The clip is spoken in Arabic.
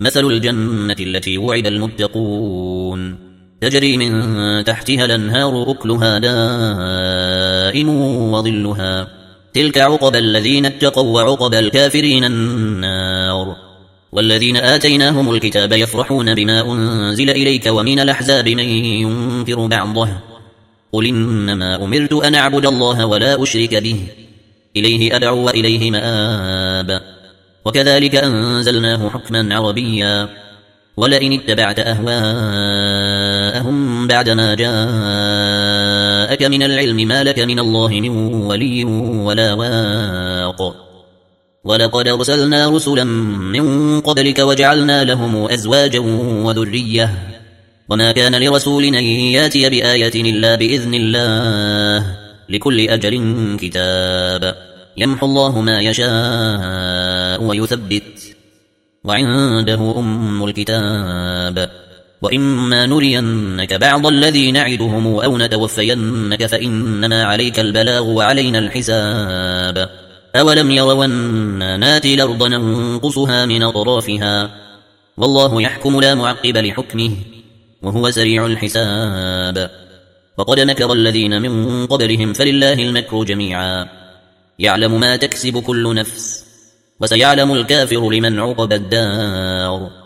مثل الجنة التي وعد المتقون تجري من تحتها الأنهار أكلها دائم وظلها تلك عقبى الذين اتقوا وعقبى الكافرين النار والذين آتيناهم الكتاب يفرحون بما أنزل إليك ومن الأحزاب من ينكر بعضه قل إنما أمرت أن أعبد الله ولا أشرك به إليه أدعو وإليه مآب وكذلك أنزلناه حكما عربيا ولئن اتبعت أهواءهم بعدما جاءك من العلم ما لك من الله من ولي ولا واق ولقد أرسلنا رسلا من قبلك وجعلنا لهم أزواجا وذرية وما كان لرسول أن ياتي بآية إلا بإذن الله لكل أجل كتاب يمحو الله ما يشاء ويثبت وعنده أم الكتاب وإما نرينك بعض الذي نعدهم أو نتوفينك فإنما عليك البلاغ وعلينا الحساب أولم يروا أنا ناتي الأرض ننقصها من أطرافها والله يحكم لا معقب لحكمه وهو سريع الحساب وقد مكر الذين من قبلهم فلله المكر جميعا يعلم ما تكسب كل نفس وسيعلم الكافر لمن عقب الدار